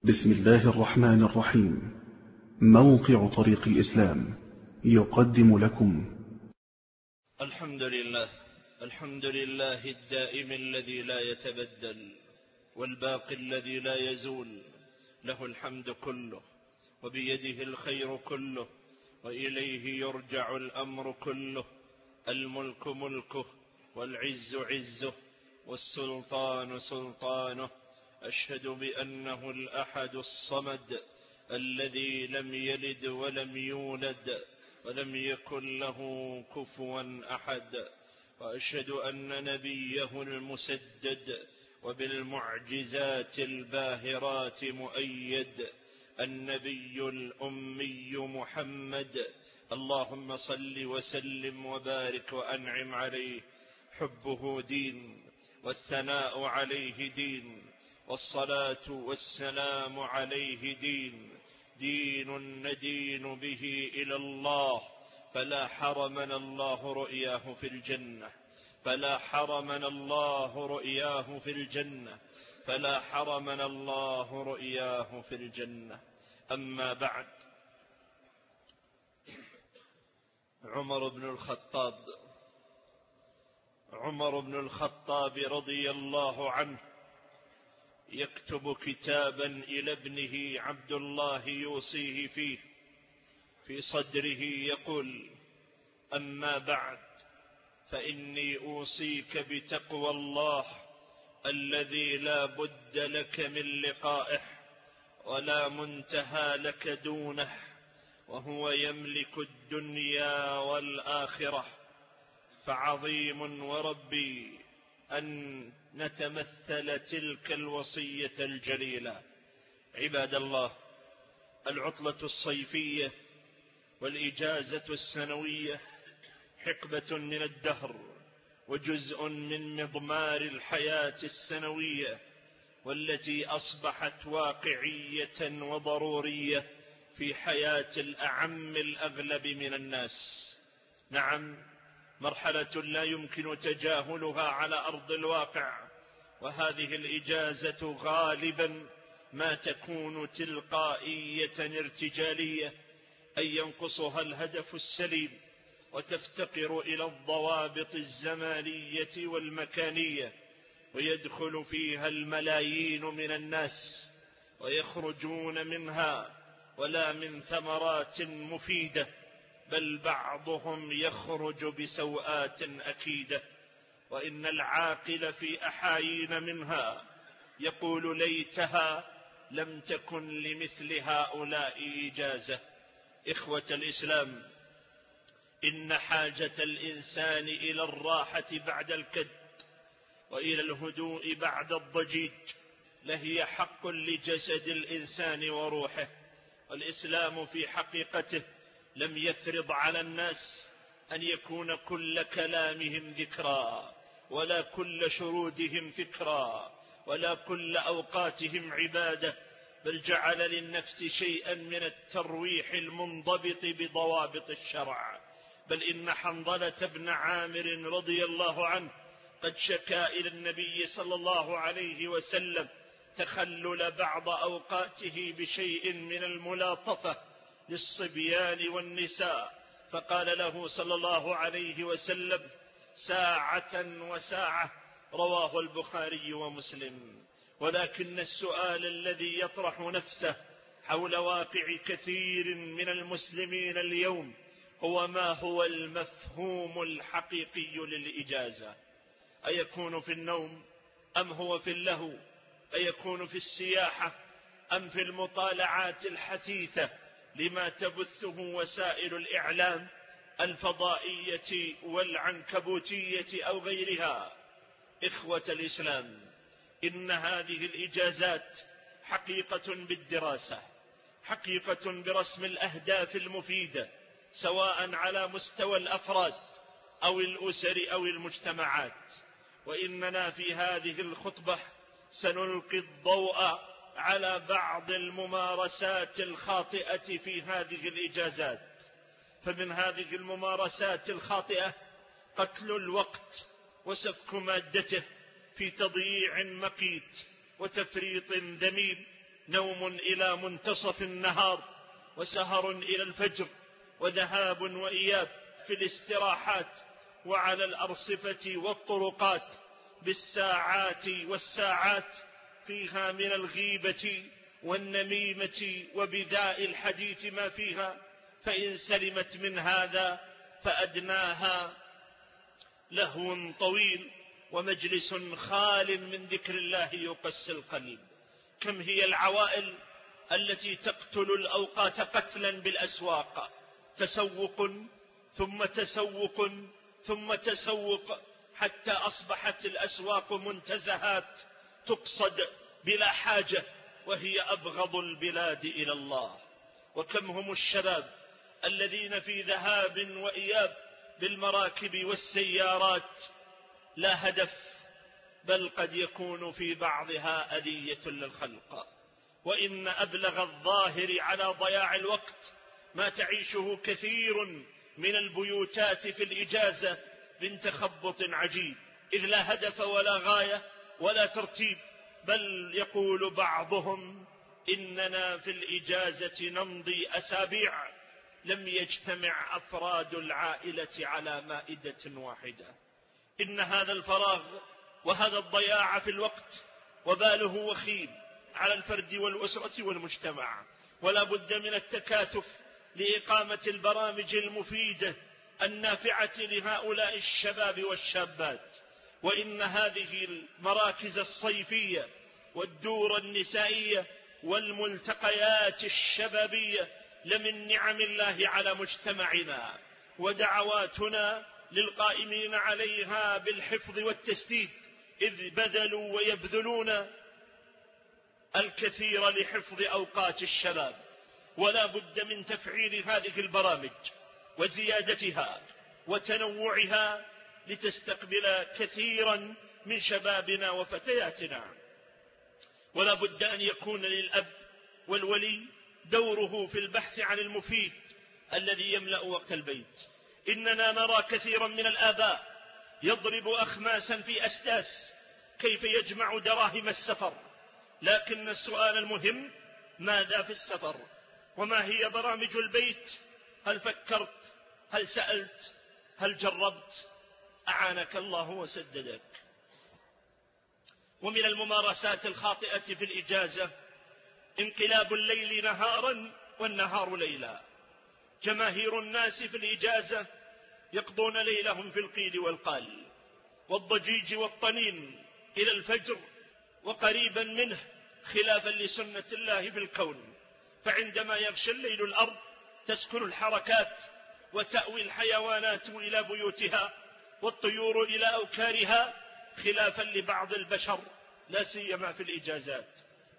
بسم الله الرحمن الرحيم. موقع طريق الإسلام يقدم لكم الحمد لله الدائم الذي لا يتبدل، والباقي الذي لا يزول، له الحمد كله، وبيده الخير كله، وإليه يرجع الأمر كله. الملك ملكه، والعز عزه، والسلطان سلطانه. أشهد بأنه الأحد الصمد الذي لم يلد ولم يولد ولم يكن له كفوا أحد. وأشهد أن نبيه المسدد وبالمعجزات الباهرات مؤيد، النبي الأمي محمد، اللهم صل وسلم وبارك وأنعم عليه. حبه دين، والثناء عليه دين، والصلاة والسلام عليه دين ندين به إلى الله. فلا حرمنا الله رؤياه في الجنة، فلا حرمنا الله رؤياه في الجنة، فلا حرمنا الله رؤياه في الجنة. أما بعد، عمر بن الخطاب رضي الله عنه يكتب كتابا إلى ابنه عبد الله يوصيه فيه في صدره، يقول: أما بعد، فإني أوصيك بتقوى الله الذي لا بد لك من لقائه ولا منتهى لك دونه، وهو يملك الدنيا والآخرة. فعظيم وربي أن نتمثل تلك الوصية الجليلة. عباد الله، العطلة الصيفية والإجازة السنوية حقبة من الدهر، وجزء من مضمار الحياة السنوية، والتي أصبحت واقعية وضرورية في حياة الأعم الأغلب من الناس. نعم، مرحلة لا يمكن تجاهلها على أرض الواقع، وهذه الإجازة غالبا ما تكون تلقائية ارتجالية، أي ينقصها الهدف السليم، وتفتقر إلى الضوابط الزمانية والمكانية، ويدخل فيها الملايين من الناس ويخرجون منها ولا من ثمرات مفيدة، بل بعضهم يخرج بسوءات أكيدة. وإن العاقل في أحايين منها يقول: ليتها لم تكن لمثل هؤلاء إجازة. إخوة الإسلام، إن حاجة الإنسان إلى الراحة بعد الكد، وإلى الهدوء بعد الضجيج، لهي حق لجسد الإنسان وروحه. والإسلام في حقيقته لم يفرض على الناس أن يكون كل كلامهم ذكرى، ولا كل شرودهم فكرى، ولا كل أوقاتهم عبادة، بل جعل للنفس شيئا من الترويح المنضبط بضوابط الشرع. بل إن حنظلة بن عامر رضي الله عنه قد شكى إلى النبي صلى الله عليه وسلم تخلل بعض أوقاته بشيء من الملاطفة للصبيان والنساء، فقال له صلى الله عليه وسلم: ساعة وساعة. رواه البخاري ومسلم. ولكن السؤال الذي يطرح نفسه حول واقع كثير من المسلمين اليوم هو: ما هو المفهوم الحقيقي للإجازة؟ أيكون في النوم، أم هو في اللهو؟ أيكون في السياحة، أم في المطالعات الحثيثة لما تبثه وسائل الإعلام الفضائية والعنكبوتية أو غيرها؟ إخوة الإسلام، إن هذه الإجازات حقيقة بالدراسة، حقيقة برسم الأهداف المفيدة، سواء على مستوى الأفراد أو الأسر أو المجتمعات. وإننا في هذه الخطبة سنلقي الضوء على بعض الممارسات الخاطئة في هذه الإجازات. فمن هذه الممارسات الخاطئة قتل الوقت وسفك مادته في تضييع مقيت وتفريط ذميم نوم إلى منتصف النهار، وسهر إلى الفجر، وذهاب وإياب في الاستراحات وعلى الأرصفة والطرقات بالساعات والساعات فيها من الغيبة والنميمة وبذاء الحديث ما فيها، فإن سلمت من هذا فأدناها لهو طويل ومجلس خال من ذكر الله يقسي القلب. كم هي العوائل التي تقتل الأوقات قتلا بالأسواق، تسوق ثم تسوق ثم تسوق، حتى أصبحت الأسواق منتزهات تقصد بلا حاجة، وهي أبغض البلاد إلى الله. وكم هم الشباب الذين في ذهاب وإياب بالمراكب والسيارات لا هدف، بل قد يكون في بعضها أذية للخلق. وإن أبلغ الظاهر على ضياع الوقت ما تعيشه كثير من البيوتات في الإجازة من تخبط عجيب، إذ لا هدف ولا غاية ولا ترتيب، بل يقول بعضهم إننا في الإجازة نمضي أسابيع لم يجتمع أفراد العائلة على مائدة واحدة. إن هذا الفراغ وهذا الضياع في الوقت وباله وخيم على الفرد والأسرة والمجتمع، ولا بد من التكاتف لإقامة البرامج المفيدة النافعة لهؤلاء الشباب والشابات. وإن هذه المراكز الصيفية والدور النسائية والملتقيات الشبابية لمن نعم الله على مجتمعنا، ودعواتنا للقائمين عليها بالحفظ والتسديد، إذ بذلوا ويبذلون الكثير لحفظ أوقات الشباب. ولا بد من تفعيل هذه البرامج وزيادتها وتنوعها لتستقبل كثيرا من شبابنا وفتياتنا. ولا بد أن يكون للأب والولي دوره في البحث عن المفيد الذي يملأ وقت البيت. إننا نرى كثيرا من الآباء يضرب أخماسا في أسداس كيف يجمع دراهم السفر، لكن السؤال المهم ماذا في السفر؟ وما هي برامج البيت؟ هل فكرت؟ هل سألت؟ هل جربت؟ أعانك الله وسددك. ومن الممارسات الخاطئة في الإجازة انقلاب الليل نهارا والنهار ليلا. جماهير الناس في الإجازة يقضون ليلهم في القيل والقال والضجيج والطنين إلى الفجر وقريبا منه، خلافا لسنة الله في الكون. فعندما يغشى الليل الأرض تسكن الحركات وتأوي الحيوانات إلى بيوتها والطيور إلى أوكارها، خلافا لبعض البشر لا سيما في الإجازات.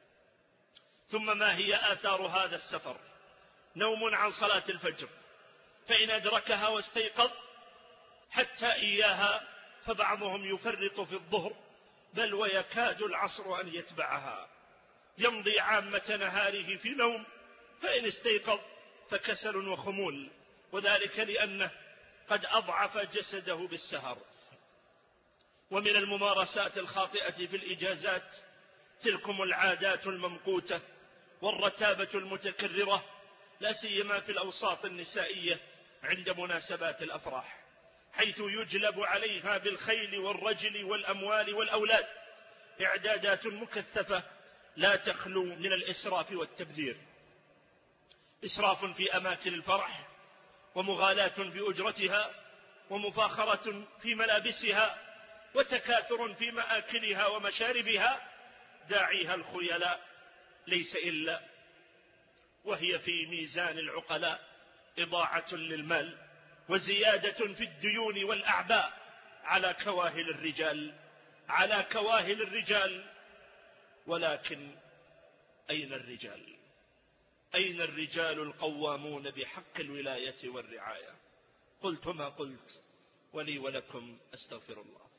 ثم ما هي آثار هذا السفر؟ نوم عن صلاة الفجر، فإن أدركها واستيقظ حتى إياها فبعضهم يفرط في الظهر، بل ويكاد العصر أن يتبعها. يمضي عامة نهاره في نوم، فإن استيقظ فكسل وخمول، وذلك لأنه قد أضعف جسده بالسهر. ومن الممارسات الخاطئة في الإجازات تلكم العادات الممقوتة والرتابة المتكررة، لا سيما في الأوساط النسائية عند مناسبات الأفراح، حيث يجلب عليها بالخيل والرجل والأموال والأولاد إعدادات مكثفة لا تخلو من الإسراف والتبذير. إسراف في أماكن الفرح، ومغالاة في أجرتها، ومفاخرة في ملابسها، وتكاثر في مآكلها ومشاربها، داعيها الخيلاء ليس إلا وهي في ميزان العقلاء إضاعة للمال وزيادة في الديون والأعباء على كواهل الرجال، على كواهل الرجال. ولكن أين الرجال؟ أين الرجال القوامون بحق الولاية والرعاية؟ قلت ما قلت، ولي ولكم أستغفر الله.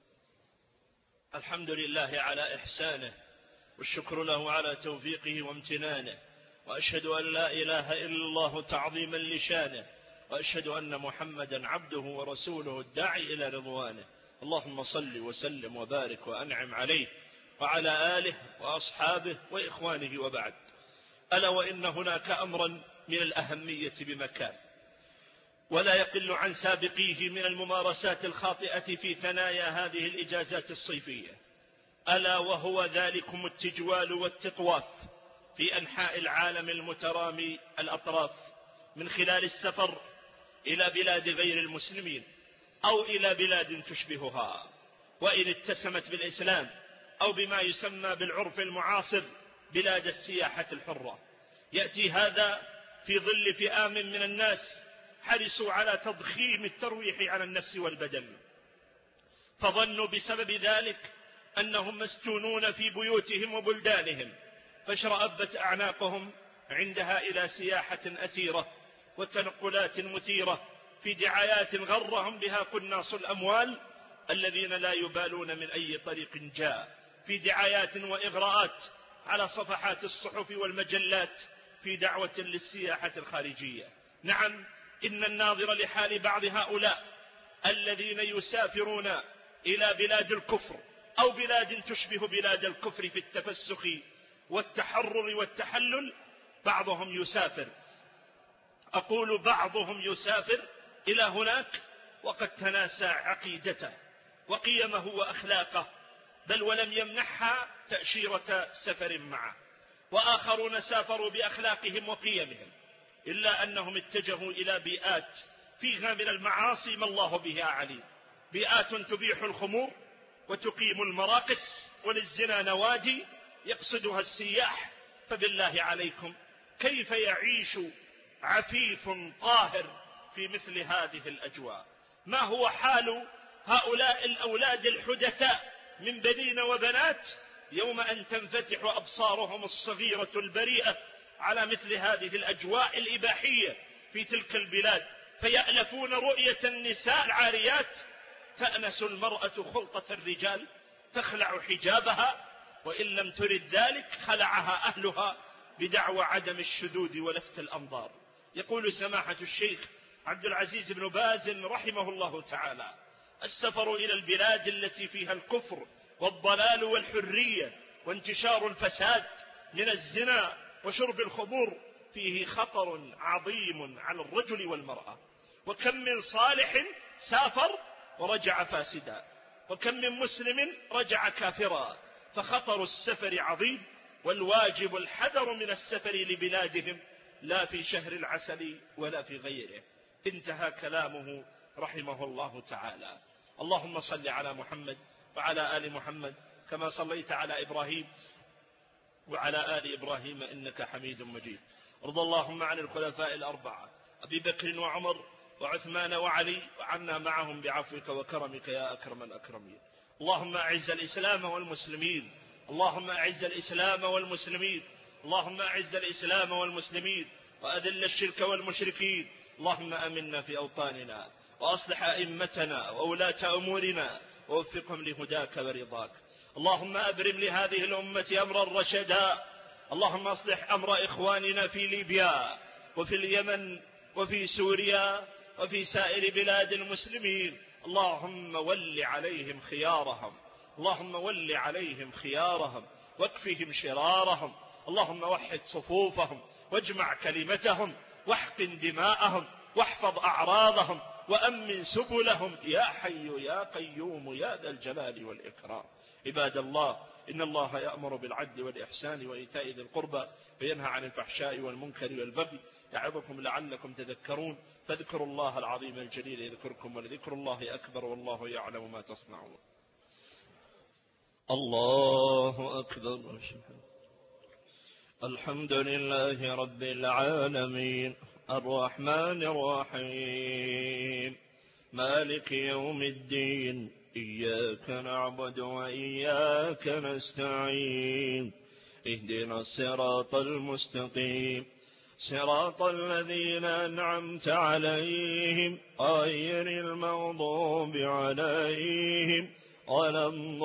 الحمد لله على إحسانه، والشكر له على توفيقه وامتنانه، وأشهد أن لا إله إلا الله تعظيما لشانه، وأشهد أن محمدا عبده ورسوله الداعي إلى رضوانه. اللهم صل وسلم وبارك وأنعم عليه وعلى آله وأصحابه وإخوانه، وبعد. ألا وإن هناك أمرا من الأهمية بمكان ولا يقل عن سابقيه من الممارسات الخاطئة في ثنايا هذه الإجازات الصيفية، ألا وهو ذلكم التجوال والتطواف في أنحاء العالم المترامي الأطراف من خلال السفر إلى بلاد غير المسلمين أو إلى بلاد تشبهها، وإن اتسمت بالإسلام أو بما يسمى بالعرف المعاصر بلاد السياحة الحرة. يأتي هذا في ظل فئام من الناس حرصوا على تضخيم الترويح على النفس والبدن، فظنوا بسبب ذلك أنهم مسجونون في بيوتهم وبلدانهم، فاشرأبت أعناقهم عندها إلى سياحة أثيرة وتنقلات مثيرة في دعايات غرهم بها قناص الأموال الذين لا يبالون من أي طريق جاء، في دعايات وإغراءات على صفحات الصحف والمجلات في دعوة للسياحة الخارجية. نعم، إن الناظر لحال بعض هؤلاء الذين يسافرون إلى بلاد الكفر أو بلاد تشبه بلاد الكفر في التفسخ والتحرر والتحلل، بعضهم يسافر، أقول بعضهم يسافر إلى هناك وقد تناسى عقيدته وقيمه وأخلاقه، بل ولم يمنحها تأشيرة سفر معه، وآخرون سافروا بأخلاقهم وقيمهم، إلا أنهم اتجهوا إلى بيئات فيها من المعاصي ما الله بها عليم، بيئات تبيح الخمور وتقيم المراقص وللزنا نوادي يقصدها السياح. فبالله عليكم كيف يعيش عفيف طاهر في مثل هذه الأجواء؟ ما هو حال هؤلاء الأولاد الحدثاء من بنين وبنات يوم أن تنفتح أبصارهم الصغيرة البريئة على مثل هذه الأجواء الإباحية في تلك البلاد، فيألفون رؤية النساء العاريات، تأنس المرأة خلطة الرجال، تخلع حجابها، وإن لم ترد ذلك خلعها أهلها بدعوى عدم الشذوذ ولفت الأنظار. يقول سماحة الشيخ عبد العزيز بن باز رحمه الله تعالى: السفر إلى البلاد التي فيها الكفر والضلال والحرية وانتشار الفساد من الزنا وشرب الخمور فيه خطر عظيم على الرجل والمرأة، وكم من صالح سافر ورجع فاسدا، وكم من مسلم رجع كافرا، فخطر السفر عظيم، والواجب الحذر من السفر لبلادهم لا في شهر العسل ولا في غيره. انتهى كلامه رحمه الله تعالى. اللهم صل على محمد وعلى آل محمد كما صليت على إبراهيم وعلى آل إبراهيم إنك حميد مجيد. ارض اللهم عن الخلفاء الأربعة أبي بكر وعمر وعثمان وعلي، وعنا معهم بعفوك وكرمك يا أكرم الأكرمين. اللهم أعز الإسلام والمسلمين، اللهم أعز الإسلام والمسلمين، اللهم أعز الإسلام والمسلمين وأذل الشرك والمشركين. اللهم أمنا في أوطاننا وأصلح أئمتنا وولاة أمورنا ووفقهم لهداك ورضاك. اللهم أبرم لهذه الأمة أمرا رشدا. اللهم أصلح أمر إخواننا في ليبيا وفي اليمن وفي سوريا وفي سائر بلاد المسلمين. اللهم ول عليهم خيارهم، اللهم ول عليهم خيارهم واكفهم شرارهم. اللهم وحد صفوفهم واجمع كلمتهم واحقن دماءهم واحفظ أعراضهم وأمن سبلهم يا حي يا قيوم يا ذا الجلال والإكرام. عباد الله، إن الله يأمر بالعدل والإحسان وإيتاء ذي القربى وينهى عن الفحشاء والمنكر والبغي يعظكم لعلكم تذكرون. فاذكروا الله العظيم الجليل يذكركم، ولذكر الله أكبر والله يعلم ما تصنعون. الله أكبر. الحمد لله رب العالمين الرحمن الرحيم مالك يوم الدين، إياك نعبد وإياك نستعين، اهدنا الصراط المستقيم صراط الذين أنعمت عليهم غير المغضوب عليهم ولا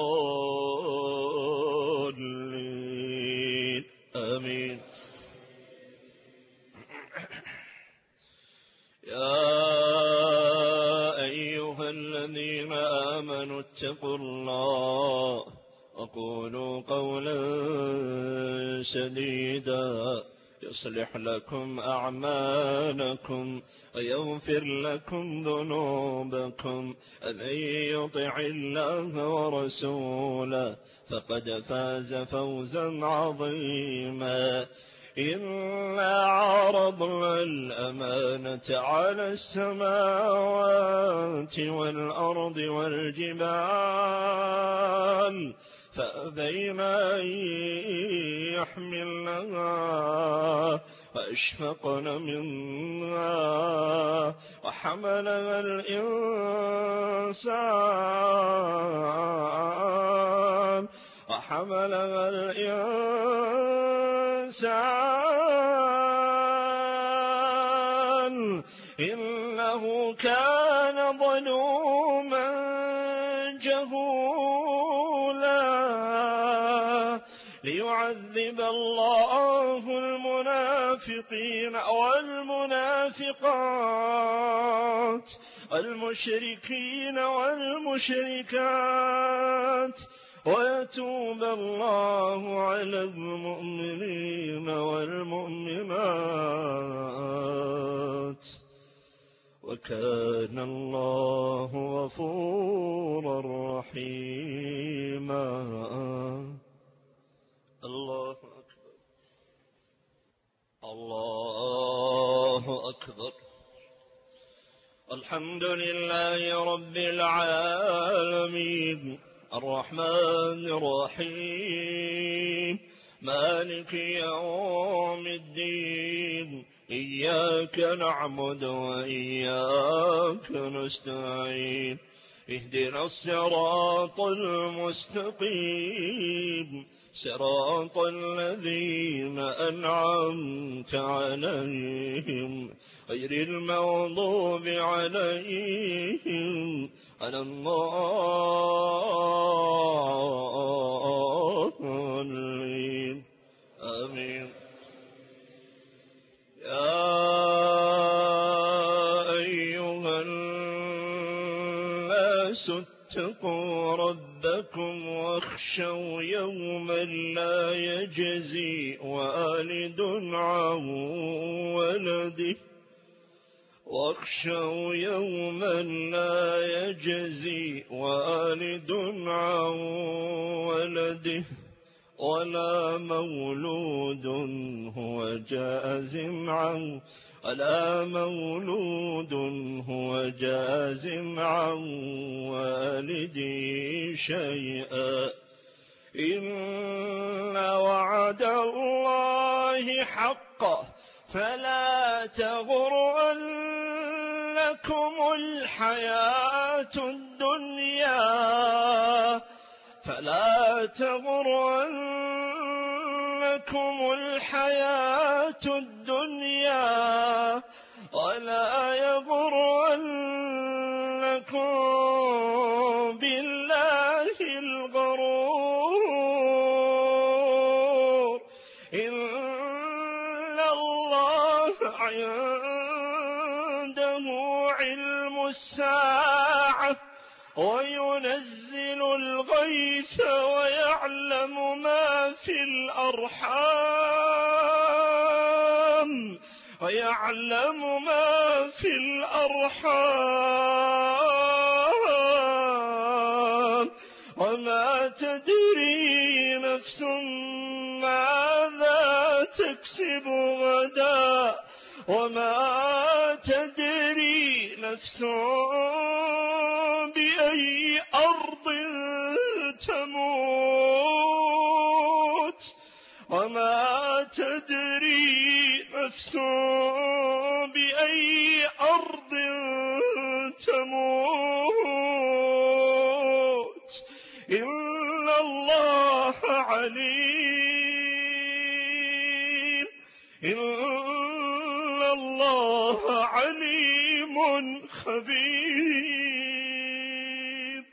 الضالين آمين. يا أيها الذين آمنوا اتقوا الله وقولوا قولا سديدا يصلح لكم أعمالكم ويغفر لكم ذنوبكم. ومن يطع الله ورسوله فقد فاز فوزا عظيما. إنا عرضنا الأمانة على السماوات والأرض والجبال فأبين أن يحملنها وأشفقن منها وحملها الإنسان إنه كان ظلوما جهولا. ليعذب الله المنافقين والمنافقات والمشركين والمشركات ويتوب الله على المؤمنين والمؤمنات وكان الله غفورا رحيما. الله أكبر الله أكبر. الحمد لله رب العالمين الرحمن الرحيم مالك يوم الدين. إياك نعبد وإياك نستعين. اهدنا الصراط المستقيم صراط الذين أنعمت عليهم غير المغضوب عليهم ولا الضالين. آمين. يا أيها الناس اتقوا ربكم واخشوا يوما لا يجزي والد عن ولده واخشوا يوما لا يجزي والد عن ولده ولا مولود هو جاز عن والده شيئا. إن وعد الله حق فلا تغرنكم الحياة الدنيا ولا يغرنكم بالله الغرور. إن الله عنده علم الساعة وينزل الغيث ويعلم ما في الأرحام وما تدري نفس ماذا تكسب غدا وما تدري نفس بأي أرض تموت وما تدري نفس بأي أرض تموت. إن الله عليم خبير.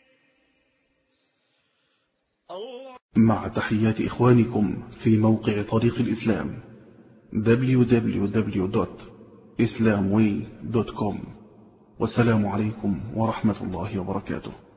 مع تحيات إخوانكم في موقع طريق الإسلام www.islamway.com. والسلام عليكم ورحمة الله وبركاته.